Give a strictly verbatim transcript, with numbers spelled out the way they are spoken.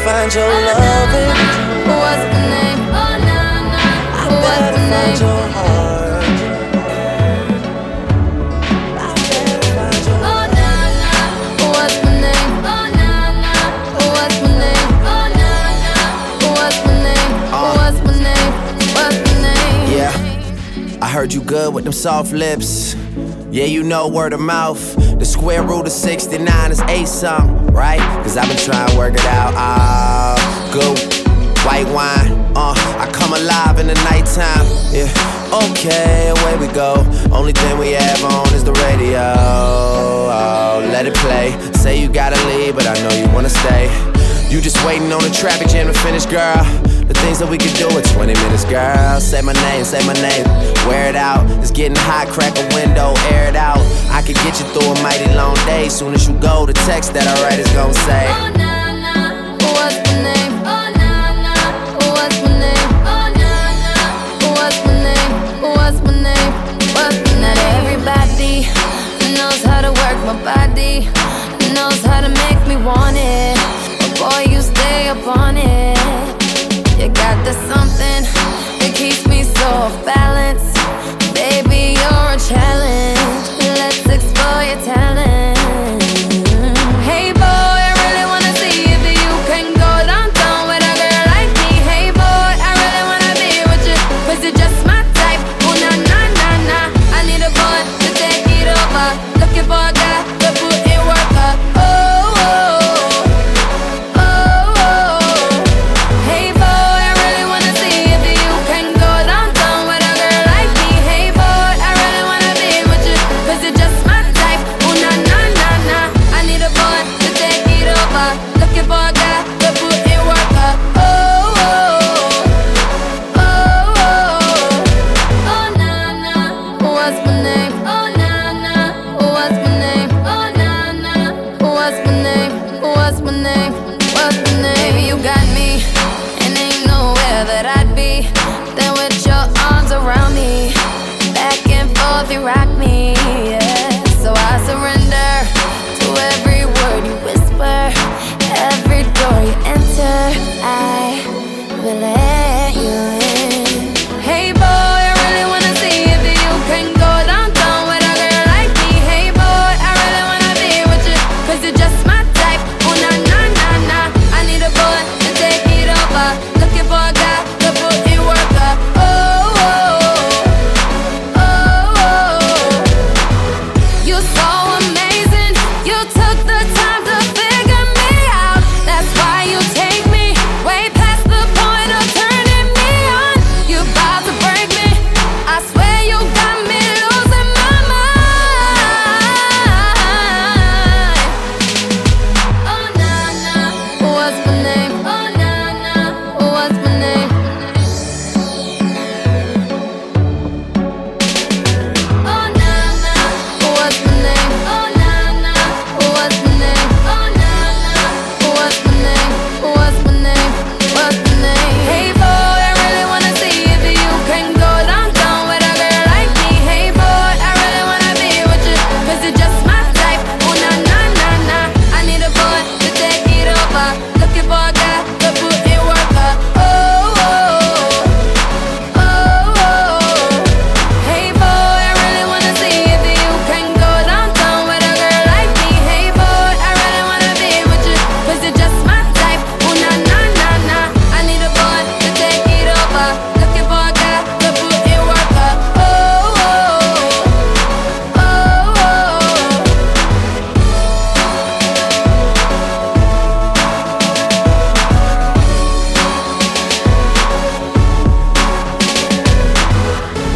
find your loving. What's my name? Oh, nah, nah. What's my Find name? your heart. Oh, nah, nah. What's my name? Oh, nah, nah. What's my name? Oh, nah, nah. What's my name? What's my name? What's my name? Yeah, I heard you good with them soft lips. Yeah, you know word of mouth. The square root of sixty-nine is eight something, right? Cause I've been trying to work it out. Ah, good white wine. Uh, I come alive in the nighttime. Yeah, okay, away we go. Only thing we have on is the radio. Oh, let it play. Say you gotta leave, but I know you wanna stay. You just waiting on the traffic jam to finish, girl. The things that we could do in twenty minutes, girl. Say my name, say my name, wear it out. It's getting hot, crack a window, air it out. I could get you through a mighty long day. Soon as you go, the text that I write is gon' say, oh, nah, nah. What's my name? Oh, nah, nah. What's my name? Oh, nah, nah. What's my name? What's my name? What's my name? Not everybody knows how to work my body, knows how to make me want it. But boy, you stay up on it. You got the something that keeps me so off balance. Baby, you're a challenge. Let's explore your talent. Hey boy, I really wanna see if you can go downtown with a girl like me. Hey boy, I really wanna be with you, cause you're just my type. Oh nah nah nah nah. I need a boy to take it over. Looking for a guy to put in work up. Oh oh oh oh. Hey boy, I really wanna see if you can go downtown with a girl like me. Hey boy, I really wanna be with you, cause you're just my type. Oh nah nah nah nah. I need a boy to take it over. Looking for a guy to put in work up. Oh oh oh oh. Oh nah nah. What's my name? Oh nah nah. What's my name? Oh nah nah. What's my name? What's my name? What's my name? Baby, you got me, and ain't nowhere that I'd be than with your arms around me. Back and forth, you rock me, yeah. So I surrender to every word you whisper, every door you enter. I will let you in. Hey boy, I really wanna see if you can go downtown with a girl like me. Hey boy, I really wanna be with you, cause you're just my type. Oh nah nah nah nah. I need a boy to take it over. Looking for a guy to put in work up. Oh oh oh oh. You're so amazing. You took the time to figure me out. That's why you take me way past the point of turning me on. You about to break me. I swear you got me losing my mind. Oh nah nah. What's my